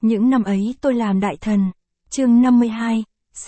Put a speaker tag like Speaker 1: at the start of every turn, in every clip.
Speaker 1: Những năm ấy tôi làm đại thần. Chương 52,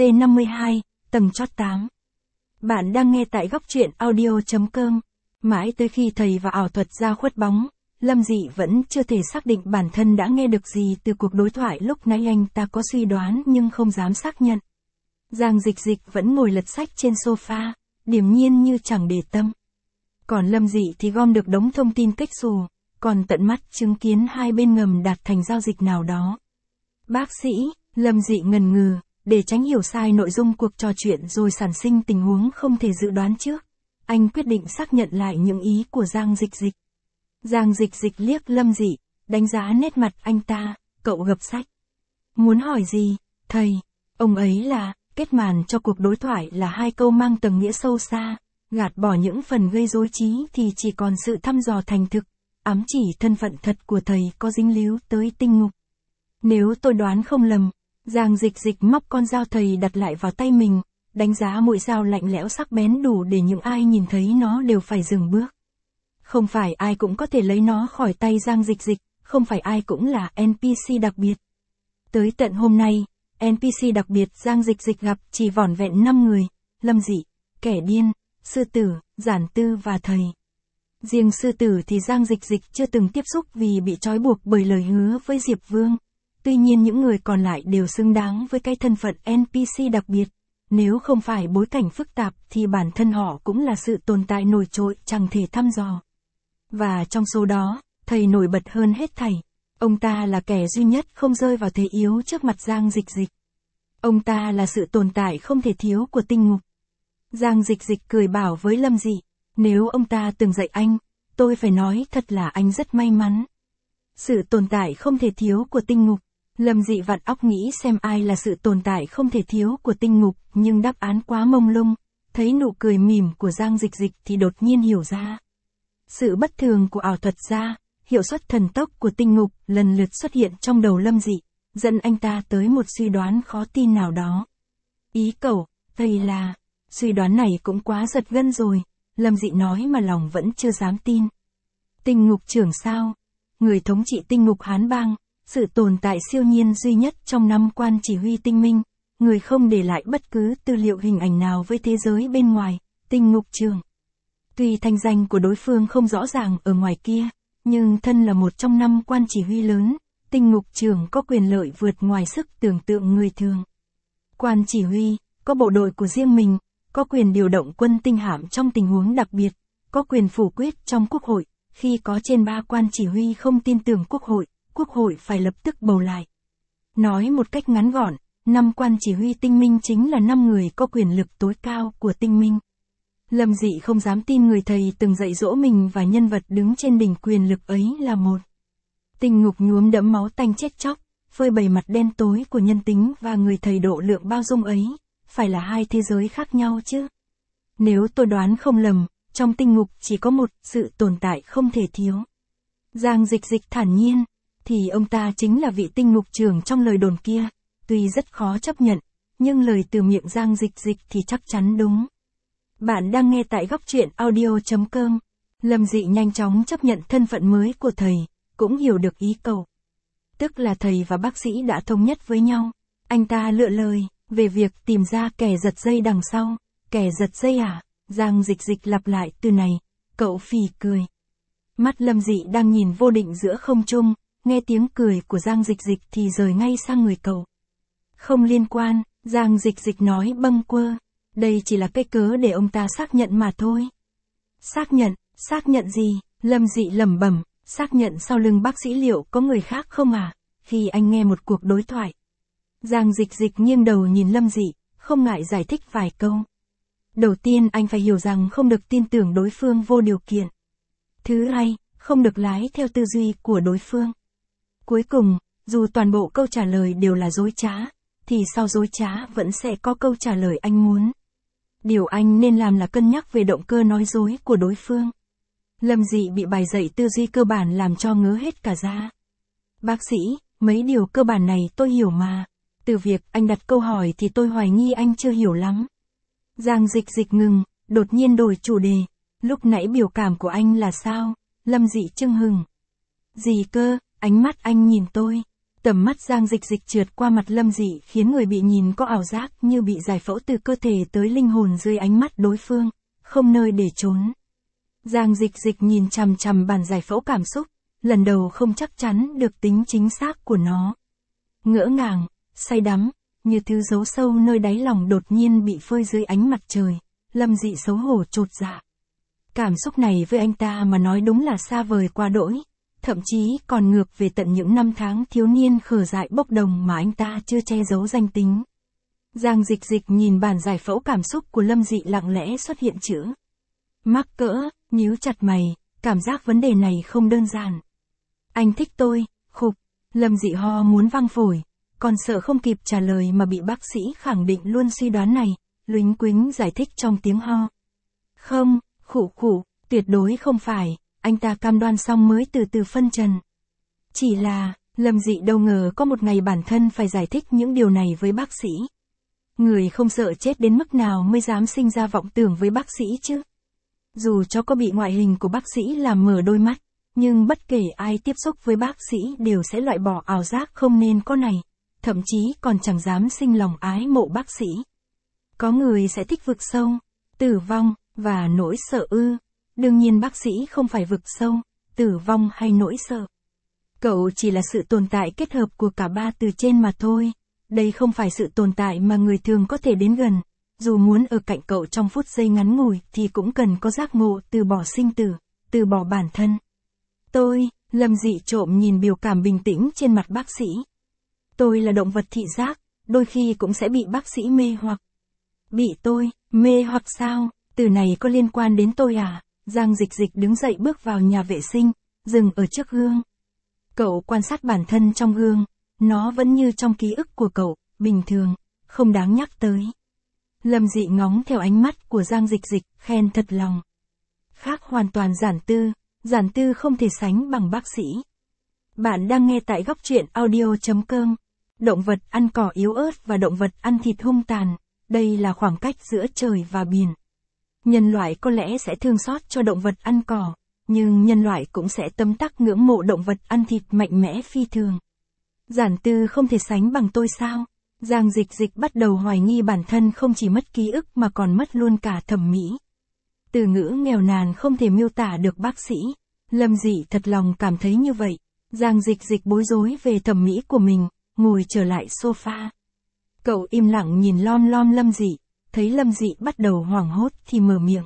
Speaker 1: C52, tầng chót 8. Bạn đang nghe tại góc truyện audio.com. Mãi tới khi thầy và ảo thuật ra khuất bóng, Lâm Dị vẫn chưa thể xác định bản thân đã nghe được gì từ cuộc đối thoại lúc nãy. Anh ta có suy đoán nhưng không dám xác nhận. Giang Dịch Dịch vẫn ngồi lật sách trên sofa, điềm nhiên như chẳng để tâm. Còn Lâm Dị thì gom được đống thông tin kết xù, còn tận mắt chứng kiến hai bên ngầm đạt thành giao dịch nào đó. Bác sĩ, Lâm Dị ngần ngừ, để tránh hiểu sai nội dung cuộc trò chuyện rồi sản sinh tình huống không thể dự đoán trước. Anh quyết định xác nhận lại những ý của Giang Dịch Dịch. Giang Dịch Dịch liếc Lâm Dị, đánh giá nét mặt anh ta, cậu gập sách. Muốn hỏi gì, thầy? Ông ấy là, kết màn cho cuộc đối thoại là hai câu mang tầng nghĩa sâu xa, gạt bỏ những phần gây rối trí thì chỉ còn sự thăm dò thành thực, ám chỉ thân phận thật của thầy có dính líu tới tinh ngục. Nếu tôi đoán không lầm, Giang Dịch Dịch móc con dao thầy đặt lại vào tay mình, đánh giá mũi dao lạnh lẽo sắc bén đủ để những ai nhìn thấy nó đều phải dừng bước. Không phải ai cũng có thể lấy nó khỏi tay Giang Dịch Dịch, không phải ai cũng là NPC đặc biệt. Tới tận hôm nay, NPC đặc biệt Giang Dịch Dịch gặp chỉ vỏn vẹn 5 người, Lâm Dị, kẻ điên, sư tử, giản tư và thầy. Riêng sư tử thì Giang Dịch Dịch chưa từng tiếp xúc vì bị trói buộc bởi lời hứa với Diệp Vương. Tuy nhiên những người còn lại đều xứng đáng với cái thân phận NPC đặc biệt. Nếu không phải bối cảnh phức tạp thì bản thân họ cũng là sự tồn tại nổi trội chẳng thể thăm dò. Và trong số đó, thầy nổi bật hơn hết thảy. Ông ta là kẻ duy nhất không rơi vào thế yếu trước mặt Giang Dịch Dịch. Ông ta là sự tồn tại không thể thiếu của tinh ngục. Giang Dịch Dịch cười bảo với Lâm Dị, nếu ông ta từng dạy anh, tôi phải nói thật là anh rất may mắn. Sự tồn tại không thể thiếu của tinh ngục. Lâm Dị vặn óc nghĩ xem ai là sự tồn tại không thể thiếu của tinh ngục, nhưng đáp án quá mông lung. Thấy nụ cười mỉm của Giang Dịch Dịch thì đột nhiên hiểu ra. Sự bất thường của ảo thuật ra, hiệu suất thần tốc của tinh ngục lần lượt xuất hiện trong đầu Lâm Dị, dẫn anh ta tới một suy đoán khó tin nào đó. Ý cậu, thầy là, suy đoán này cũng quá giật gân rồi, Lâm Dị nói mà lòng vẫn chưa dám tin. Tinh ngục trưởng sao? Người thống trị tinh ngục Hán Bang, sự tồn tại siêu nhiên duy nhất trong 5 quan chỉ huy tinh minh, người không để lại bất cứ tư liệu hình ảnh nào với thế giới bên ngoài, tinh ngục trưởng. Tuy thanh danh của đối phương không rõ ràng ở ngoài kia, nhưng thân là một trong 5 quan chỉ huy lớn, tinh ngục trưởng có quyền lợi vượt ngoài sức tưởng tượng người thường. Quan chỉ huy, có bộ đội của riêng mình, có quyền điều động quân tinh hạm trong tình huống đặc biệt, có quyền phủ quyết trong quốc hội, khi có trên 3 quan chỉ huy không tin tưởng quốc hội phải lập tức bầu lại. Nói một cách ngắn gọn, 5 quan chỉ huy tinh minh chính là 5 người có quyền lực tối cao của tinh minh. Lâm Dị không dám tin người thầy từng dạy dỗ mình và nhân vật đứng trên đỉnh quyền lực ấy là một. Tinh ngục nhuốm đẫm máu tanh chết chóc, phơi bày mặt đen tối của nhân tính và người thầy độ lượng bao dung ấy, phải là hai thế giới khác nhau chứ. Nếu tôi đoán không lầm, trong tinh ngục chỉ có một sự tồn tại không thể thiếu. Giang Dịch Dịch thản nhiên, thì ông ta chính là vị tinh ngục trưởng trong lời đồn kia, tuy rất khó chấp nhận, nhưng lời từ miệng Giang Dịch Dịch thì chắc chắn đúng. Bạn đang nghe tại góc truyện audio.com. Lâm Dị nhanh chóng chấp nhận thân phận mới của thầy, cũng hiểu được ý cậu. Tức là thầy và bác sĩ đã thống nhất với nhau. Anh ta lựa lời, về việc tìm ra kẻ giật dây đằng sau. Kẻ giật dây à? Giang Dịch Dịch lặp lại từ này, cậu phì cười. Mắt Lâm Dị đang nhìn vô định giữa không trung, nghe tiếng cười của Giang Dịch Dịch thì rời ngay sang người cậu. Không liên quan, Giang Dịch Dịch nói bâng quơ. Đây chỉ là cái cớ để ông ta xác nhận mà thôi. Xác nhận gì? Lâm Dị lẩm bẩm, xác nhận sau lưng bác sĩ liệu có người khác không à? Khi anh nghe một cuộc đối thoại. Giang Dịch Dịch nghiêng đầu nhìn Lâm Dị, không ngại giải thích vài câu. Đầu tiên anh phải hiểu rằng không được tin tưởng đối phương vô điều kiện. Thứ hai, không được lái theo tư duy của đối phương. Cuối cùng, dù toàn bộ câu trả lời đều là dối trá, thì sau dối trá vẫn sẽ có câu trả lời anh muốn. Điều anh nên làm là cân nhắc về động cơ nói dối của đối phương. Lâm Dị bị bài dạy tư duy cơ bản làm cho ngớ hết cả da. Bác sĩ, mấy điều cơ bản này tôi hiểu mà. Từ việc anh đặt câu hỏi thì tôi hoài nghi anh chưa hiểu lắm. Giang Dịch Dịch ngừng, đột nhiên đổi chủ đề. Lúc nãy biểu cảm của anh là sao? Lâm Dị chưng hừng. Gì cơ? Ánh mắt anh nhìn tôi. Tầm mắt Giang Dịch Dịch trượt qua mặt Lâm Dị khiến người bị nhìn có ảo giác như bị giải phẫu từ cơ thể tới linh hồn dưới ánh mắt đối phương, không nơi để trốn. Giang Dịch Dịch nhìn chằm chằm bản giải phẫu cảm xúc, lần đầu không chắc chắn được tính chính xác của nó. Ngỡ ngàng, say đắm, như thứ giấu sâu nơi đáy lòng đột nhiên bị phơi dưới ánh mặt trời, Lâm Dị xấu hổ chột dạ. Cảm xúc này với anh ta mà nói đúng là xa vời quá đỗi, thậm chí còn ngược về tận những năm tháng thiếu niên khờ dại bốc đồng mà anh ta chưa che giấu danh tính. Giang Dịch Dịch nhìn bản giải phẫu cảm xúc của Lâm Dị lặng lẽ xuất hiện chữ mắc cỡ, nhíu chặt mày, cảm giác vấn đề này không đơn giản. Anh thích tôi, khục, Lâm Dị ho muốn văng phổi, còn sợ không kịp trả lời mà bị bác sĩ khẳng định luôn suy đoán này, luính quính giải thích trong tiếng ho. Không, khụ khụ, tuyệt đối không phải, anh ta cam đoan xong mới từ từ phân trần. Chỉ là, Lâm Dị đâu ngờ có một ngày bản thân phải giải thích những điều này với bác sĩ. Người không sợ chết đến mức nào mới dám sinh ra vọng tưởng với bác sĩ chứ? Dù cho có bị ngoại hình của bác sĩ làm mở đôi mắt, nhưng bất kể ai tiếp xúc với bác sĩ đều sẽ loại bỏ ảo giác không nên có này, thậm chí còn chẳng dám sinh lòng ái mộ bác sĩ. Có người sẽ thích vực sâu, tử vong, và nỗi sợ ư. Đương nhiên bác sĩ không phải vực sâu, tử vong hay nỗi sợ. Cậu chỉ là sự tồn tại kết hợp của cả ba từ trên mà thôi. Đây không phải sự tồn tại mà người thường có thể đến gần. Dù muốn ở cạnh cậu trong phút giây ngắn ngủi thì cũng cần có giác ngộ từ bỏ sinh tử, từ bỏ bản thân. Tôi, Lâm Dị trộm nhìn biểu cảm bình tĩnh trên mặt bác sĩ. Tôi là động vật thị giác, đôi khi cũng sẽ bị bác sĩ mê hoặc. Bị tôi, mê hoặc sao? Từ này có liên quan đến tôi à? Giang Dịch Dịch đứng dậy bước vào nhà vệ sinh, dừng ở trước gương. Cậu quan sát bản thân trong gương, nó vẫn như trong ký ức của cậu, bình thường, không đáng nhắc tới. Lâm Dị ngóng theo ánh mắt của Giang Dịch Dịch, khen thật lòng. Khác hoàn toàn giản tư không thể sánh bằng bác sĩ. Bạn đang nghe tại góc truyện audio.com. Động vật ăn cỏ yếu ớt và động vật ăn thịt hung tàn, đây là khoảng cách giữa trời và biển. Nhân loại có lẽ sẽ thương xót cho động vật ăn cỏ, nhưng nhân loại cũng sẽ tấm tắc ngưỡng mộ động vật ăn thịt mạnh mẽ phi thường. Giản tư không thể sánh bằng tôi sao? Giang Dịch Dịch bắt đầu hoài nghi bản thân không chỉ mất ký ức mà còn mất luôn cả thẩm mỹ. Từ ngữ nghèo nàn không thể miêu tả được bác sĩ. Lâm Dị thật lòng cảm thấy như vậy. Giang Dịch Dịch bối rối về thẩm mỹ của mình, ngồi trở lại sofa. Cậu im lặng nhìn lom lom Lâm Dị, thấy Lâm Dị bắt đầu hoảng hốt thì mở miệng.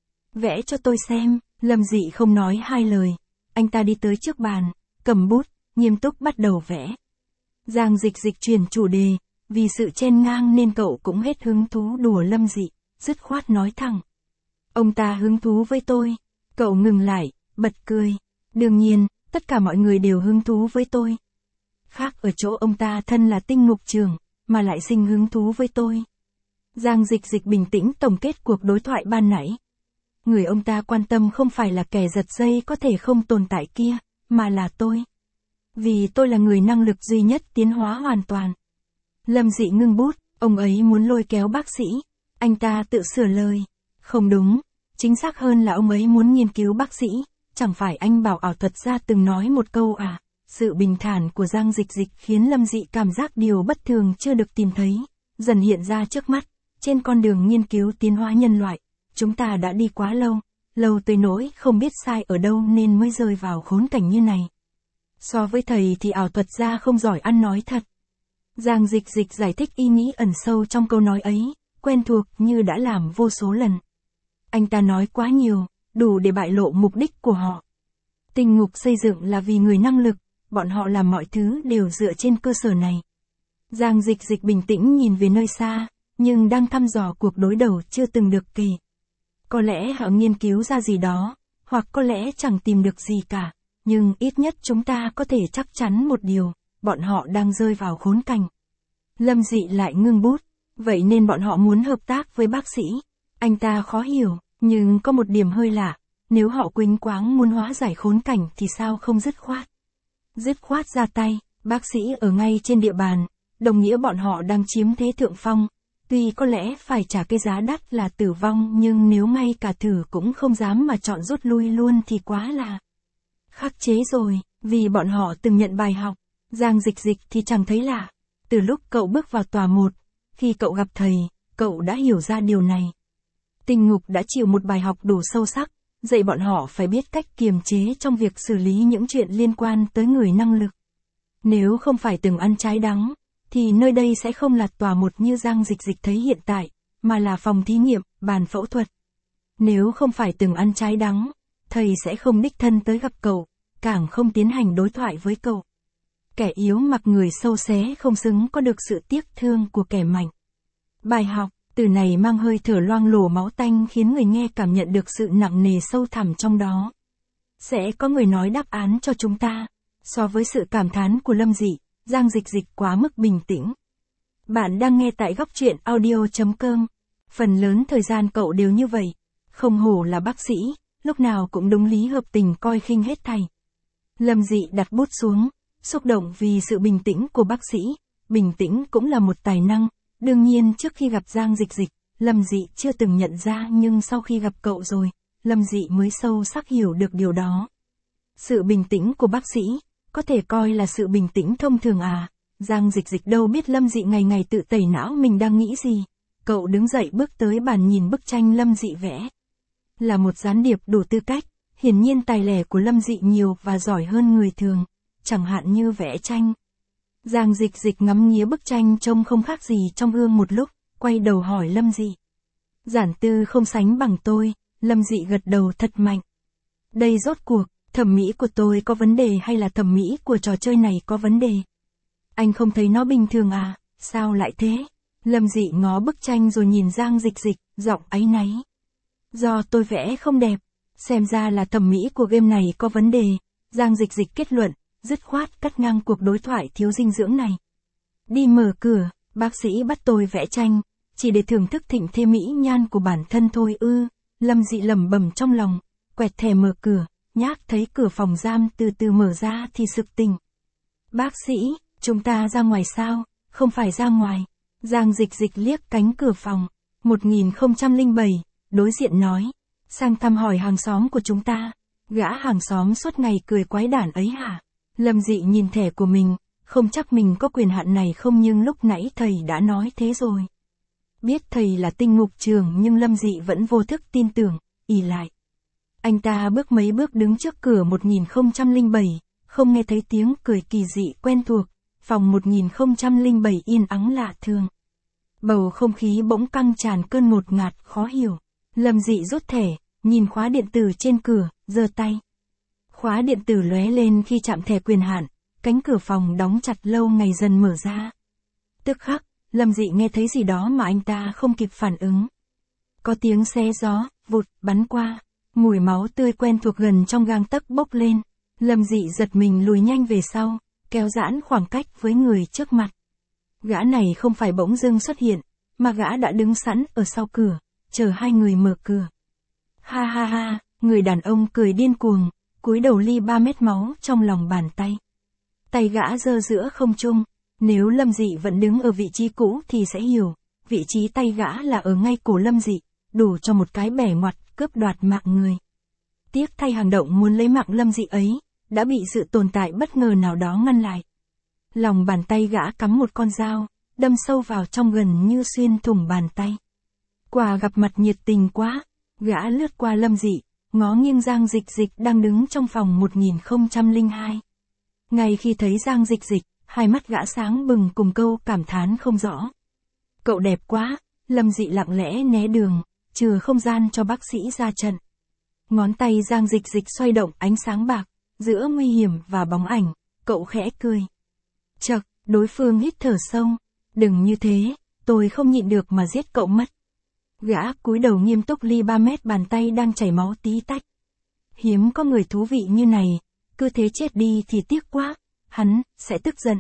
Speaker 1: Vẽ cho tôi xem. Lâm Dị không nói hai lời. Anh ta đi tới trước bàn, cầm bút, nghiêm túc bắt đầu vẽ. Giang Dịch Dịch chuyển chủ đề, vì sự chen ngang nên cậu cũng hết hứng thú đùa Lâm Dị, dứt khoát nói thẳng. Ông ta hứng thú với tôi. Cậu ngừng lại, bật cười. Đương nhiên, tất cả mọi người đều hứng thú với tôi. Khác ở chỗ ông ta thân là tinh ngục trưởng, mà lại sinh hứng thú với tôi. Giang Dịch Dịch bình tĩnh tổng kết cuộc đối thoại ban nãy. Người ông ta quan tâm không phải là kẻ giật dây có thể không tồn tại kia, mà là tôi. Vì tôi là người năng lực duy nhất tiến hóa hoàn toàn. Lâm Dị ngưng bút, ông ấy muốn lôi kéo bác sĩ. Anh ta tự sửa lời. Không đúng, chính xác hơn là ông ấy muốn nghiên cứu bác sĩ. Chẳng phải anh bảo ảo thuật gia từng nói một câu à? Sự bình thản của Giang Dịch Dịch khiến Lâm Dị cảm giác điều bất thường chưa được tìm thấy, dần hiện ra trước mắt. Trên con đường nghiên cứu tiến hóa nhân loại, chúng ta đã đi quá lâu, lâu tới nỗi không biết sai ở đâu nên mới rơi vào khốn cảnh như này. So với thầy thì ảo thuật gia không giỏi ăn nói thật. Giang Dịch Dịch giải thích ý nghĩ ẩn sâu trong câu nói ấy, quen thuộc như đã làm vô số lần. Anh ta nói quá nhiều, đủ để bại lộ mục đích của họ. Tinh ngục xây dựng là vì người năng lực, bọn họ làm mọi thứ đều dựa trên cơ sở này. Giang Dịch Dịch bình tĩnh nhìn về nơi xa, nhưng đang thăm dò cuộc đối đầu chưa từng được kể. Có lẽ họ nghiên cứu ra gì đó, hoặc có lẽ chẳng tìm được gì cả, nhưng ít nhất chúng ta có thể chắc chắn một điều, bọn họ đang rơi vào khốn cảnh. Lâm Dị lại ngưng bút, vậy nên bọn họ muốn hợp tác với bác sĩ. Anh ta khó hiểu, nhưng có một điểm hơi lạ, nếu họ quỳnh quáng muốn hóa giải khốn cảnh thì sao không dứt khoát. Dứt khoát ra tay, bác sĩ ở ngay trên địa bàn, đồng nghĩa bọn họ đang chiếm thế thượng phong. Tuy có lẽ phải trả cái giá đắt là tử vong nhưng nếu ngay cả thử cũng không dám mà chọn rút lui luôn thì quá là khắc chế rồi, vì bọn họ từng nhận bài học. Giang Dịch Dịch thì chẳng thấy lạ. Từ lúc cậu bước vào tòa 1, khi cậu gặp thầy, cậu đã hiểu ra điều này. Tinh ngục đã chịu một bài học đủ sâu sắc, dạy bọn họ phải biết cách kiềm chế trong việc xử lý những chuyện liên quan tới người năng lực. Nếu không phải từng ăn trái đắng, thì nơi đây sẽ không là tòa 1 như Giang Dịch Dịch thấy hiện tại, mà là phòng thí nghiệm, bàn phẫu thuật. Nếu không phải từng ăn trái đắng, thầy sẽ không đích thân tới gặp cậu, càng không tiến hành đối thoại với cậu. Kẻ yếu mặc người sâu xé không xứng có được sự tiếc thương của kẻ mạnh. Bài học, từ này mang hơi thở loang lổ máu tanh khiến người nghe cảm nhận được sự nặng nề sâu thẳm trong đó. Sẽ có người nói đáp án cho chúng ta. So với sự cảm thán của Lâm Dị, Giang Dịch Dịch quá mức bình tĩnh. Bạn đang nghe tại góc truyện audio.com. Phần lớn thời gian cậu đều như vậy. Không hổ là bác sĩ, lúc nào cũng đúng lý hợp tình coi khinh hết thảy. Lâm Dị đặt bút xuống, xúc động vì sự bình tĩnh của bác sĩ. Bình tĩnh cũng là một tài năng. Đương nhiên trước khi gặp Giang Dịch Dịch, Lâm Dị chưa từng nhận ra, nhưng sau khi gặp cậu rồi, Lâm Dị mới sâu sắc hiểu được điều đó. Sự bình tĩnh của bác sĩ, có thể coi là sự bình tĩnh thông thường à? Giang Dịch Dịch đâu biết Lâm Dị ngày ngày tự tẩy não mình đang nghĩ gì. Cậu đứng dậy bước tới bàn nhìn bức tranh Lâm Dị vẽ. Là một gián điệp đủ tư cách, hiển nhiên tài lẻ của Lâm Dị nhiều và giỏi hơn người thường, chẳng hạn như vẽ tranh. Giang Dịch Dịch ngắm nghía bức tranh trông không khác gì trong gương một lúc, quay đầu hỏi Lâm Dị. Giản tư không sánh bằng tôi, Lâm Dị gật đầu thật mạnh. Đây rốt cuộc, thẩm mỹ của tôi có vấn đề hay là thẩm mỹ của trò chơi này có vấn đề? Anh không thấy nó bình thường à, sao lại thế? Lâm Dị ngó bức tranh rồi nhìn Giang Dịch Dịch, giọng áy náy. Do tôi vẽ không đẹp, xem ra là thẩm mỹ của game này có vấn đề. Giang Dịch Dịch kết luận, dứt khoát cắt ngang cuộc đối thoại thiếu dinh dưỡng này. Đi mở cửa, bác sĩ bắt tôi vẽ tranh, chỉ để thưởng thức thịnh thế mỹ nhan của bản thân thôi ư. Lâm Dị lẩm bẩm trong lòng, quẹt thẻ mở cửa, nhác thấy cửa phòng giam từ từ mở ra thì sực tỉnh. Bác sĩ, chúng ta ra ngoài sao? Không phải ra ngoài. Giang Dịch Dịch liếc cánh cửa phòng. 1007, đối diện nói. Sang thăm hỏi hàng xóm của chúng ta. Gã hàng xóm suốt ngày cười quái đản ấy hả? Lâm Dị nhìn thẻ của mình, không chắc mình có quyền hạn này không, nhưng lúc nãy thầy đã nói thế rồi. Biết thầy là tinh ngục trường nhưng Lâm Dị vẫn vô thức tin tưởng, ỷ lại. Anh ta bước mấy bước đứng trước cửa 1007, không nghe thấy tiếng cười kỳ dị quen thuộc, phòng 1007 yên ắng lạ thường. Bầu không khí bỗng căng tràn cơn ngột ngạt khó hiểu. Lâm Dị rút thẻ, nhìn khóa điện tử trên cửa, giơ tay. Khóa điện tử lóe lên khi chạm thẻ quyền hạn, cánh cửa phòng đóng chặt lâu ngày dần mở ra. Tức khắc, Lâm Dị nghe thấy gì đó mà anh ta không kịp phản ứng. Có tiếng xe gió, vụt, bắn qua, mùi máu tươi quen thuộc gần trong gang tấc bốc lên. Lâm Dị giật mình lùi nhanh về sau, kéo giãn khoảng cách với người trước mặt. Gã này không phải bỗng dưng xuất hiện, mà gã đã đứng sẵn ở sau cửa, chờ hai người mở cửa. Ha ha ha, người đàn ông cười điên cuồng, cúi đầu ly 3 mét máu trong lòng bàn tay. Tay gã giơ giữa không trung, nếu Lâm Dị vẫn đứng ở vị trí cũ thì sẽ hiểu, vị trí tay gã là ở ngay cổ Lâm Dị, đủ cho một cái bẻ ngoặt cướp đoạt mạng người. Tiếc thay hành động muốn lấy mạng Lâm Dị ấy, đã bị sự tồn tại bất ngờ nào đó ngăn lại. Lòng bàn tay gã cắm một con dao, đâm sâu vào trong gần như xuyên thủng bàn tay. Quả gặp mặt nhiệt tình quá, gã lướt qua Lâm Dị, ngó nghiêng Giang Dịch Dịch đang đứng trong phòng 1002. Ngay khi thấy Giang Dịch Dịch, hai mắt gã sáng bừng cùng câu cảm thán không rõ. Cậu đẹp quá, Lâm Dị lặng lẽ né đường, chừa không gian cho bác sĩ ra trận. Ngón tay Giang Dịch Dịch xoay động ánh sáng bạc, giữa nguy hiểm và bóng ảnh, cậu khẽ cười. Chậc, đối phương hít thở sâu, đừng như thế, tôi không nhịn được mà giết cậu mất. Gã cúi đầu nghiêm túc ly 3 mét bàn tay đang chảy máu tí tách. Hiếm có người thú vị như này, cứ thế chết đi thì tiếc quá, hắn sẽ tức giận.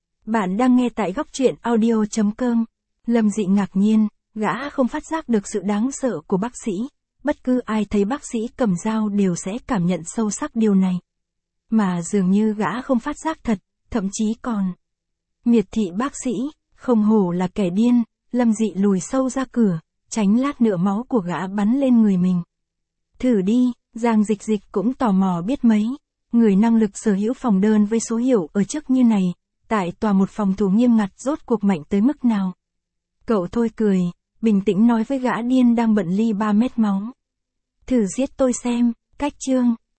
Speaker 1: Bạn đang nghe tại góc truyện audio.com. Lâm Dị ngạc nhiên, gã không phát giác được sự đáng sợ của bác sĩ. Bất cứ ai thấy bác sĩ cầm dao đều sẽ cảm nhận sâu sắc điều này. Mà dường như gã không phát giác thật, thậm chí còn miệt thị bác sĩ, không hổ là kẻ điên. Lâm Dị lùi sâu ra cửa, tránh lát nữa máu của gã bắn lên người mình. Thử đi, Giang Dịch Dịch cũng tò mò biết mấy. người năng lực sở hữu phòng đơn với số hiệu ở trước như này, tại tòa một phòng thủ nghiêm ngặt rốt cuộc mạnh tới mức nào. Cậu thôi cười, bình tĩnh nói với gã điên đang bận ly 3 mét máu. Thử giết tôi xem, cách chương.